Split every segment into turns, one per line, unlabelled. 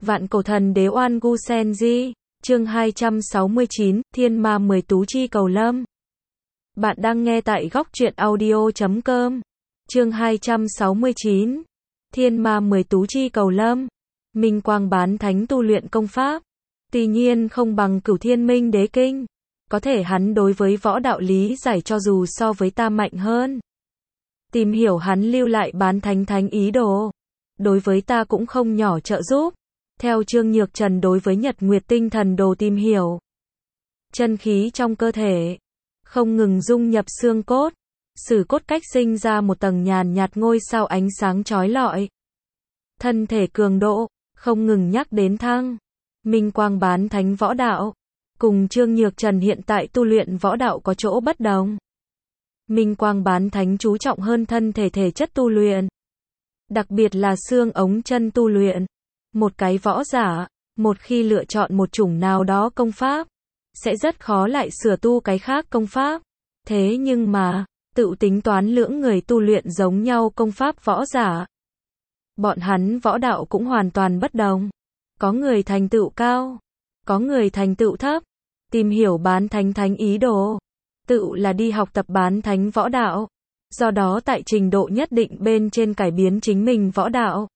Vạn cổ thần đế oan gu sen di, chương 269, thiên ma 10 tú chi cầu lâm. Bạn đang nghe tại góc truyện audio.com. Chương 269, thiên ma 10 tú chi cầu lâm. Minh quang bán thánh tu luyện công pháp, tuy nhiên không bằng Cửu Thiên Minh Đế Kinh. Có thể hắn đối với võ đạo lý giải cho dù so với ta mạnh hơn. Tìm hiểu hắn lưu lại bán thánh thánh ý đồ, đối với ta cũng không nhỏ trợ giúp. Theo Trương Nhược Trần đối với Nhật Nguyệt Tinh Thần Đồ tìm hiểu, chân khí trong cơ thể không ngừng dung nhập xương cốt, sử cốt cách sinh ra một tầng nhàn nhạt ngôi sao ánh sáng chói lọi. Thân thể cường độ không ngừng nhắc đến thăng. Minh quang bán thánh võ đạo cùng Trương Nhược Trần hiện tại tu luyện võ đạo có chỗ bất đồng. Minh quang bán thánh chú trọng hơn thân thể thể chất tu luyện, đặc biệt là xương ống chân tu luyện. Một cái võ giả, một khi lựa chọn một chủng nào đó công pháp, sẽ rất khó lại sửa tu cái khác công pháp. Thế nhưng mà, tự tính toán lưỡng người tu luyện giống nhau công pháp võ giả, bọn hắn võ đạo cũng hoàn toàn bất đồng. Có người thành tựu cao, có người thành tựu thấp. Tìm hiểu bán thánh thánh ý đồ, tự là đi học tập bán thánh võ đạo, do đó tại trình độ nhất định bên trên cải biến chính mình võ đạo,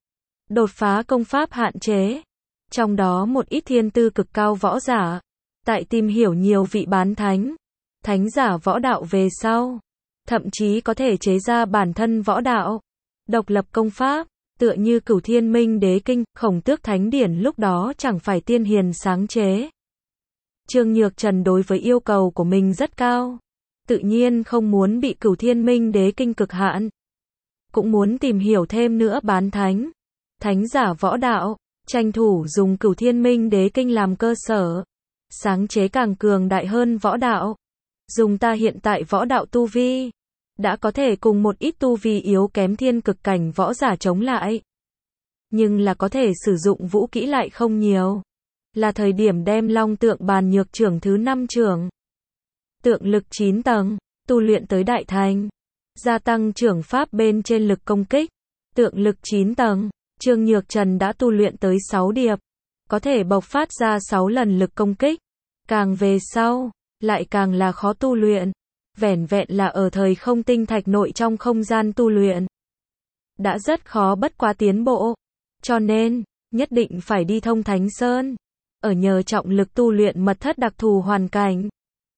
đột phá công pháp hạn chế. Trong đó một ít thiên tư cực cao võ giả, tại tìm hiểu nhiều vị bán thánh, thánh giả võ đạo về sau, thậm chí có thể chế ra bản thân võ đạo, độc lập công pháp, tựa như Cửu Thiên Minh Đế Kinh, Khổng Tước Thánh Điển lúc đó chẳng phải tiên hiền sáng chế. Trương Nhược Trần đối với yêu cầu của mình rất cao, tự nhiên không muốn bị Cửu Thiên Minh Đế Kinh cực hạn, cũng muốn tìm hiểu thêm nữa bán thánh, thánh giả võ đạo, tranh thủ dùng Cửu Thiên Minh Đế Kinh làm cơ sở, sáng chế càng cường đại hơn võ đạo. Dùng ta hiện tại võ đạo tu vi, đã có thể cùng một ít tu vi yếu kém thiên cực cảnh võ giả chống lại. Nhưng là có thể sử dụng vũ kỹ lại không nhiều. Là thời điểm đem Long Tượng Bàn Nhược Trưởng thứ 5 trưởng, tượng lực 9 tầng, tu luyện tới đại thành, gia tăng trưởng pháp bên trên lực công kích. Tượng lực 9 tầng, Trương Nhược Trần đã tu luyện tới 6 điệp, có thể bộc phát ra 6 lần lực công kích. Càng về sau, lại càng là khó tu luyện. Vẻn vẹn là ở thời không tinh thạch nội trong không gian tu luyện, đã rất khó bất quá tiến bộ. Cho nên, nhất định phải đi Thông Thánh Sơn, ở nhờ trọng lực tu luyện mật thất đặc thù hoàn cảnh,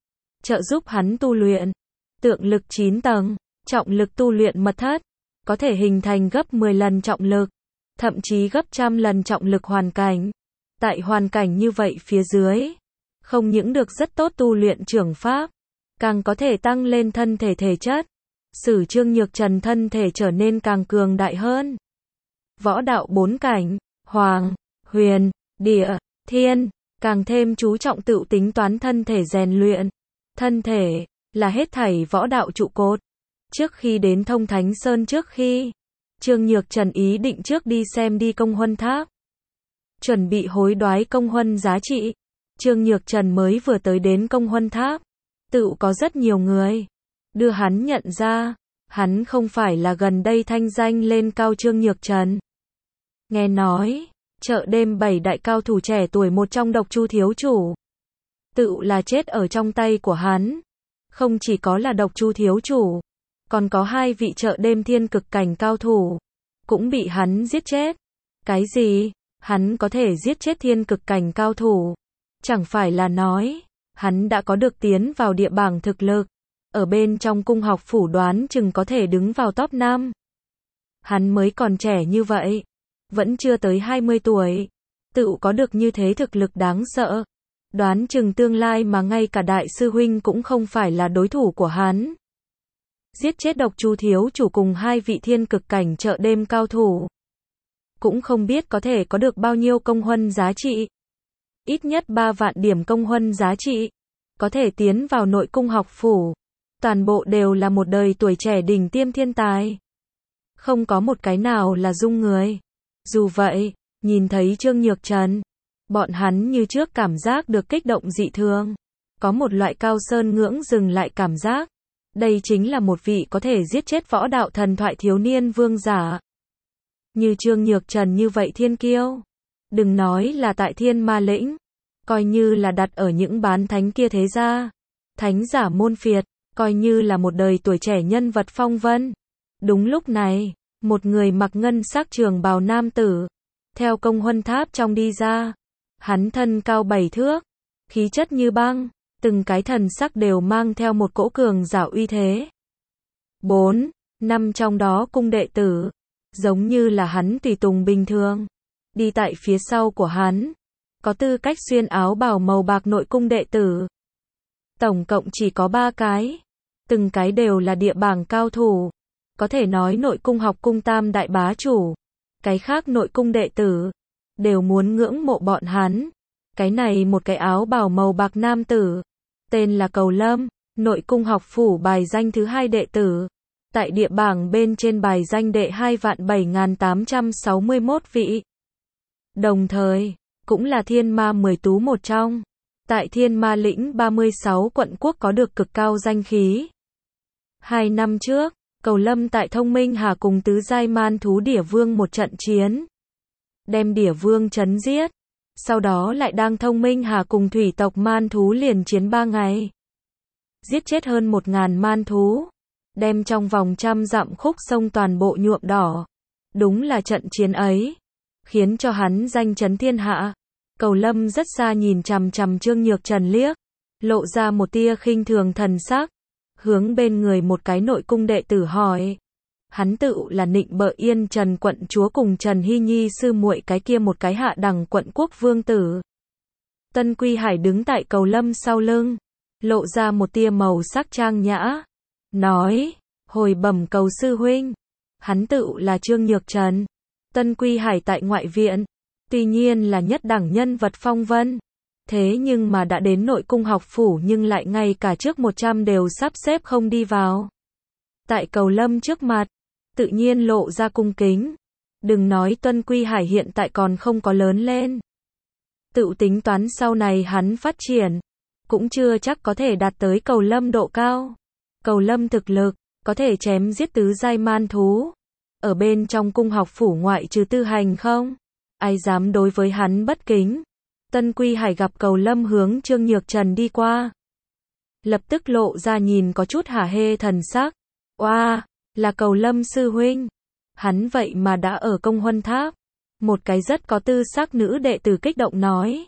trợ giúp hắn tu luyện. Tượng lực 9 tầng, trọng lực tu luyện mật thất, có thể hình thành gấp 10 lần trọng lực, thậm chí gấp trăm lần trọng lực hoàn cảnh. Tại hoàn cảnh như vậy phía dưới, không những được rất tốt tu luyện trưởng pháp, càng có thể tăng lên thân thể thể chất,使Trương Nhược Trần thân thể trở nên càng cường đại hơn. Võ đạo 4 cảnh, hoàng, huyền, địa, thiên, càng thêm chú trọng tự tính toán thân thể rèn luyện. Thân thể là hết thảy võ đạo trụ cột. Trước khi đến Thông Thánh Sơn, trước khi Trương Nhược Trần ý định trước đi xem đi Công Huân Tháp, chuẩn bị hối đoái công huân giá trị. Trương Nhược Trần mới vừa tới đến Công Huân Tháp, tự có rất nhiều người đưa hắn nhận ra. Hắn không phải là gần đây thanh danh lên cao Trương Nhược Trần. Nghe nói, chợ đêm 7 đại cao thủ trẻ tuổi một trong Độc Chu thiếu chủ, tự là chết ở trong tay của hắn. Không chỉ có là Độc Chu thiếu chủ, còn có 2 vị chợ đêm thiên cực cảnh cao thủ, cũng bị hắn giết chết. Cái gì? Hắn có thể giết chết thiên cực cảnh cao thủ? Chẳng phải là nói, hắn đã có được tiến vào địa bảng thực lực, ở bên trong cung học phủ đoán chừng có thể đứng vào top 5. Hắn mới còn trẻ như vậy, vẫn chưa tới 20 tuổi, tự có được như thế thực lực đáng sợ. Đoán chừng tương lai mà ngay cả đại sư huynh cũng không phải là đối thủ của hắn. Giết chết Độc Chu thiếu chủ cùng 2 vị thiên cực cảnh chợ đêm cao thủ, cũng không biết có thể có được bao nhiêu công huân giá trị. Ít nhất 3 vạn điểm công huân giá trị, có thể tiến vào nội cung học phủ. Toàn bộ đều là một đời tuổi trẻ đỉnh tiêm thiên tài, không có một cái nào là dung người. Dù vậy, nhìn thấy Trương Nhược Trần, bọn hắn như trước cảm giác được kích động dị thường, có một loại cao sơn ngưỡng dừng lại cảm giác. Đây chính là một vị có thể giết chết võ đạo thần thoại thiếu niên vương giả. Như Trương Nhược Trần như vậy thiên kiêu, Đừng nói là tại Thiên Ma Lĩnh, coi như là đặt ở những bán thánh kia thế gia, thánh giả môn phiệt, coi như là một đời tuổi trẻ nhân vật phong vân. Đúng lúc này, một người mặc ngân sắc trường bào nam tử, theo công huân tháp trong đi ra. Hắn thân cao 7 thước, khí chất như băng, từng cái thần sắc đều mang theo một cỗ cường giả uy thế. 4, 5 trong đó cung đệ tử, giống như là hắn tùy tùng bình thường, đi tại phía sau của hắn, có tư cách xuyên áo bào màu bạc nội cung đệ tử. Tổng cộng chỉ có 3 cái, từng cái đều là địa bảng cao thủ, có thể nói nội cung học cung tam đại bá chủ. Cái khác nội cung đệ tử đều muốn ngưỡng mộ bọn hắn. Cái này một cái áo bào màu bạc nam tử, tên là Cầu Lâm, nội cung học phủ bài danh thứ 2 đệ tử. Tại địa bảng bên trên bài danh đệ 2.7861 vị. Đồng thời, cũng là thiên ma 10 tú một trong. Tại Thiên Ma Lĩnh 36 quận quốc có được cực cao danh khí. 2 năm trước, Cầu Lâm tại Thông Minh Hà cùng tứ giai man thú Đỉa Vương một trận chiến, đem Đỉa Vương chấn giết. Sau đó lại đang Thông Minh Hà cùng thủy tộc man thú liền chiến 3 ngày. Giết chết hơn 1.000 man thú, đem trong vòng 100 dặm khúc sông toàn bộ nhuộm đỏ. Đúng là trận chiến ấy, khiến cho hắn danh chấn thiên hạ. Cầu Lâm rất xa nhìn chằm chằm Trương Nhược Trần liếc, lộ ra một tia khinh thường thần sắc, hướng bên người một cái nội cung đệ tử hỏi. Hắn tự là Nịnh Bợ Yên Trần quận chúa cùng Trần Hy Nhi sư muội cái kia một cái hạ đẳng quận quốc vương tử. Tân Quy Hải đứng tại Cầu Lâm sau lưng, lộ ra một tia màu sắc trang nhã, nói, hồi bẩm Cầu sư huynh, hắn tự là Trương Nhược Trần. Tân Quy Hải tại ngoại viện, tuy nhiên là nhất đẳng nhân vật phong vân, thế nhưng mà đã đến nội cung học phủ nhưng lại ngay cả trước 100 đều sắp xếp không đi vào. Tại Cầu Lâm trước mặt, tự nhiên lộ ra cung kính. Đừng nói Tân Quy Hải hiện tại còn không có lớn lên, tự tính toán sau này hắn phát triển, cũng chưa chắc có thể đạt tới Cầu Lâm độ cao. Cầu Lâm thực lực, có thể chém giết tứ giai man thú. Ở bên trong cung học phủ ngoại trừ Tư Hành không, ai dám đối với hắn bất kính. Tân Quy Hải gặp Cầu Lâm hướng Trương Nhược Trần đi qua, lập tức lộ ra nhìn có chút hả hê thần sắc. Oa, là Cầu Lâm sư huynh. Hắn vậy mà đã ở công huân tháp. Một cái rất có tư sắc nữ đệ tử kích động nói.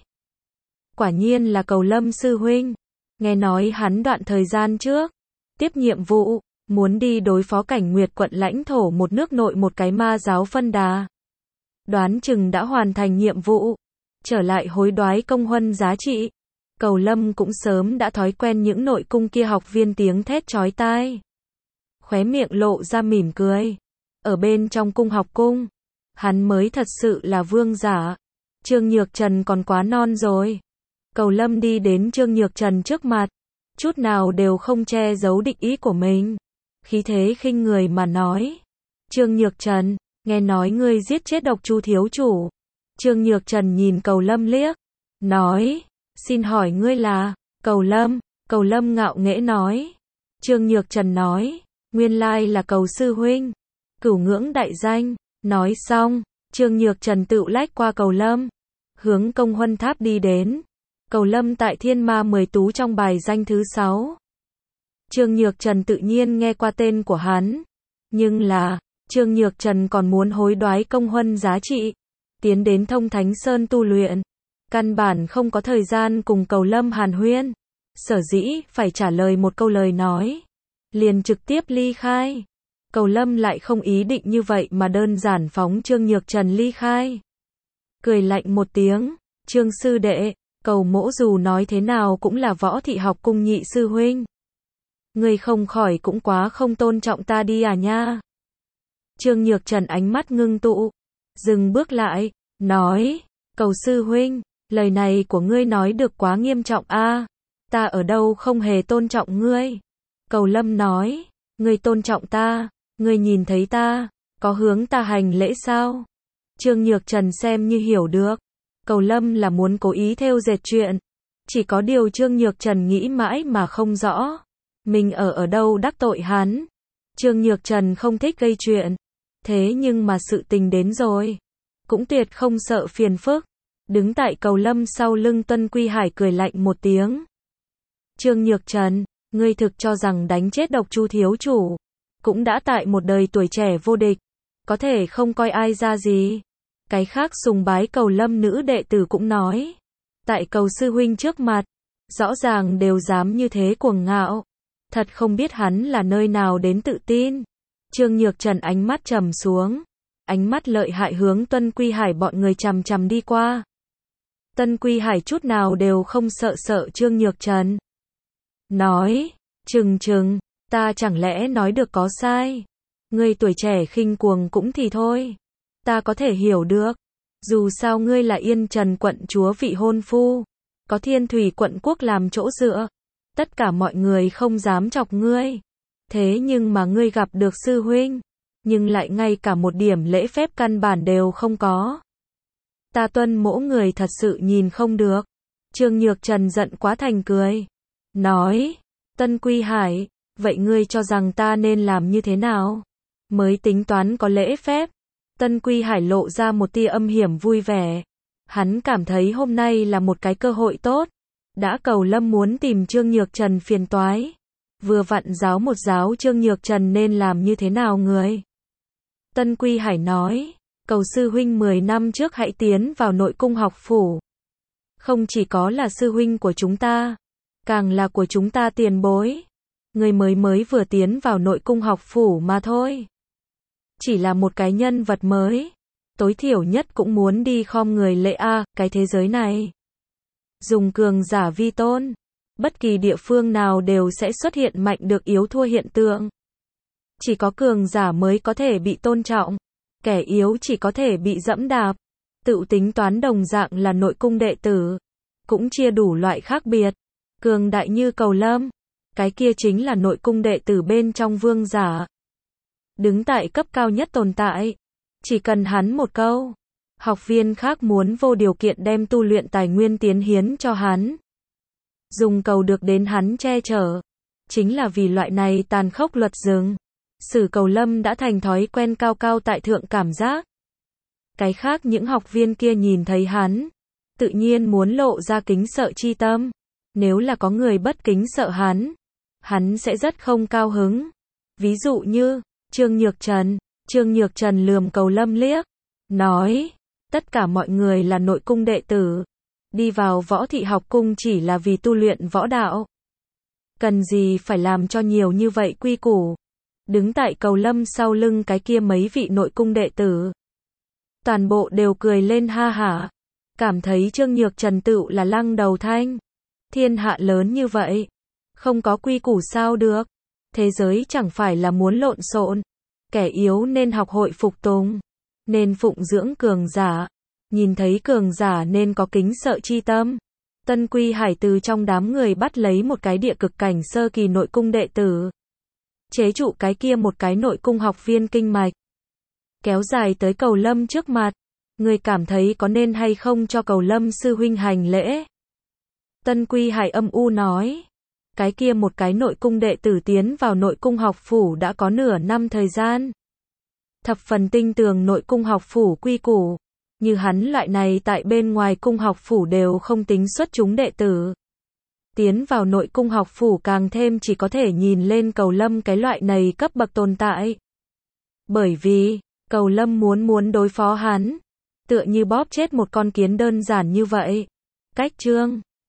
Quả nhiên là Cầu Lâm sư huynh. Nghe nói hắn đoạn thời gian trước, tiếp nhiệm vụ, muốn đi đối phó Cảnh Nguyệt quận lãnh thổ một nước nội một cái ma giáo phân đà. Đoán chừng đã hoàn thành nhiệm vụ, trở lại hối đoái công huân giá trị. Cầu Lâm cũng sớm đã thói quen những nội cung kia học viên tiếng thét chói tai. Khóe miệng lộ ra mỉm cười. Ở bên trong cung học cung, hắn mới thật sự là vương giả. Trương Nhược Trần còn quá non rồi. Cầu Lâm đi đến Trương Nhược Trần trước mặt, chút nào đều không che giấu định ý của mình. Khí thế khinh người mà nói. Trương Nhược Trần, nghe nói ngươi giết chết Độc Chu thiếu chủ. Trương Nhược Trần nhìn Cầu Lâm liếc, nói, xin hỏi ngươi là Cầu Lâm. Cầu Lâm ngạo nghễ nói. Trương Nhược Trần nói, nguyên lai là Cầu sư huynh, cửu ngưỡng đại danh. Nói xong, Trương Nhược Trần tự lách qua Cầu Lâm, hướng công huân tháp đi đến. Cầu Lâm tại Thiên Ma 10 tú trong bài danh thứ 6. Trương Nhược Trần tự nhiên nghe qua tên của hắn, nhưng là, Trương Nhược Trần còn muốn hối đoái công huân giá trị, tiến đến Thông Thánh Sơn tu luyện, căn bản không có thời gian cùng Cầu Lâm hàn huyên. Sở dĩ phải trả lời một câu lời nói, liền trực tiếp ly khai. Cầu Lâm lại không ý định như vậy mà đơn giản phóng Trương Nhược Trần ly khai. Cười lạnh một tiếng, Trương sư đệ, Cầu mỗ dù nói thế nào cũng là Võ Thị học cung nhị sư huynh. Ngươi không khỏi cũng quá không tôn trọng ta đi à nha. Trương Nhược Trần ánh mắt ngưng tụ, dừng bước lại, nói, Cầu sư huynh, lời này của ngươi nói được quá nghiêm trọng a. Ta ở đâu không hề tôn trọng ngươi. Cầu Lâm nói, ngươi tôn trọng ta, ngươi nhìn thấy ta, có hướng ta hành lễ sao? Trương Nhược Trần xem như hiểu được, Cầu Lâm là muốn cố ý thêu dệt chuyện. Chỉ có điều Trương Nhược Trần nghĩ mãi mà không rõ, mình ở đâu đắc tội hắn. Trương Nhược Trần không thích gây chuyện, thế nhưng mà sự tình đến rồi, cũng tuyệt không sợ phiền phức. Đứng tại cầu lâm sau lưng Tân Quy Hải cười lạnh một tiếng. Trương Nhược Trần, ngươi thực cho rằng đánh chết Độc Chu thiếu chủ, cũng đã tại một đời tuổi trẻ vô địch, có thể không coi ai ra gì. Cái khác sùng bái cầu lâm nữ đệ tử cũng nói, tại cầu sư huynh trước mặt, rõ ràng đều dám như thế cuồng ngạo. Thật không biết hắn là nơi nào đến tự tin. Trương Nhược Trần ánh mắt trầm xuống, ánh mắt lợi hại hướng Tân Quy Hải bọn người chằm chằm đi qua. Tân Quy Hải chút nào đều không sợ Trương Nhược Trần. Nói, Trừng, ta chẳng lẽ nói được có sai? Ngươi tuổi trẻ khinh cuồng cũng thì thôi. Ta có thể hiểu được. Dù sao ngươi là Yên Trần quận chúa vị hôn phu, có Thiên Thủy quận quốc làm chỗ dựa. Tất cả mọi người không dám chọc ngươi. Thế nhưng mà ngươi gặp được sư huynh, nhưng lại ngay cả một điểm lễ phép căn bản đều không có. Ta Tuân mỗ người thật sự nhìn không được. Trương Nhược Trần giận quá thành cười. Nói, Tân Quy Hải, vậy ngươi cho rằng ta nên làm như thế nào? Mới tính toán có lễ phép. Tân Quy Hải lộ ra một tia âm hiểm vui vẻ. Hắn cảm thấy hôm nay là một cái cơ hội tốt. Đã cầu lâm muốn tìm Trương Nhược Trần phiền toái. Vừa vặn giáo một giáo Trương Nhược Trần nên làm như thế nào người. Tân Quy Hải nói, cầu sư huynh 10 năm trước hãy tiến vào nội cung học phủ. Không chỉ có là sư huynh của chúng ta, càng là của chúng ta tiền bối. Người mới vừa tiến vào nội cung học phủ mà thôi. Chỉ là một cái nhân vật mới, tối thiểu nhất cũng muốn đi khom người lễ cái thế giới này. Dùng cường giả vi tôn, bất kỳ địa phương nào đều sẽ xuất hiện mạnh được yếu thua hiện tượng. Chỉ có cường giả mới có thể bị tôn trọng, kẻ yếu chỉ có thể bị dẫm đạp. Tự tính toán đồng dạng là nội cung đệ tử, cũng chia đủ loại khác biệt. Cường đại như cầu lâm, cái kia chính là nội cung đệ tử bên trong vương giả. Đứng tại cấp cao nhất tồn tại, chỉ cần hắn một câu, học viên khác muốn vô điều kiện đem tu luyện tài nguyên tiến hiến cho hắn. Dùng cầu được đến hắn che chở. Chính là vì loại này tàn khốc luật rừng. Sử cầu lâm đã thành thói quen cao cao tại thượng cảm giác. Cái khác những học viên kia nhìn thấy hắn, tự nhiên muốn lộ ra kính sợ chi tâm. Nếu là có người bất kính sợ hắn sẽ rất không cao hứng. Ví dụ như, Trương Nhược Trần lườm cầu lâm liếc, nói, tất cả mọi người là nội cung đệ tử. Đi vào võ thị học cung chỉ là vì tu luyện võ đạo. Cần gì phải làm cho nhiều như vậy quy củ. Đứng tại cầu lâm sau lưng cái kia mấy vị nội cung đệ tử, toàn bộ đều cười lên ha hả. Cảm thấy Trương Nhược Trần tựu là lăng đầu thanh. Thiên hạ lớn như vậy, không có quy củ sao được. Thế giới chẳng phải là muốn lộn xộn. Kẻ yếu nên học hội phục tùng, nên phụng dưỡng cường giả. Nhìn thấy cường giả nên có kính sợ chi tâm. Tân Quy Hải từ trong đám người bắt lấy một cái địa cực cảnh sơ kỳ nội cung đệ tử. Chế trụ cái kia một cái nội cung học viên kinh mạch. Kéo dài tới cầu lâm trước mặt. Người cảm thấy có nên hay không cho cầu lâm sư huynh hành lễ? Tân Quy Hải âm u nói. Cái kia một cái nội cung đệ tử tiến vào nội cung học phủ đã có nửa năm thời gian. Thập phần tinh tường nội cung học phủ quy củ. Như hắn loại này tại bên ngoài cung học phủ đều không tính xuất chúng đệ tử. Tiến vào nội cung học phủ càng thêm chỉ có thể nhìn lên cầu lâm cái loại này cấp bậc tồn tại. Bởi vì, cầu lâm muốn đối phó hắn, tựa như bóp chết một con kiến đơn giản như vậy. Cách chương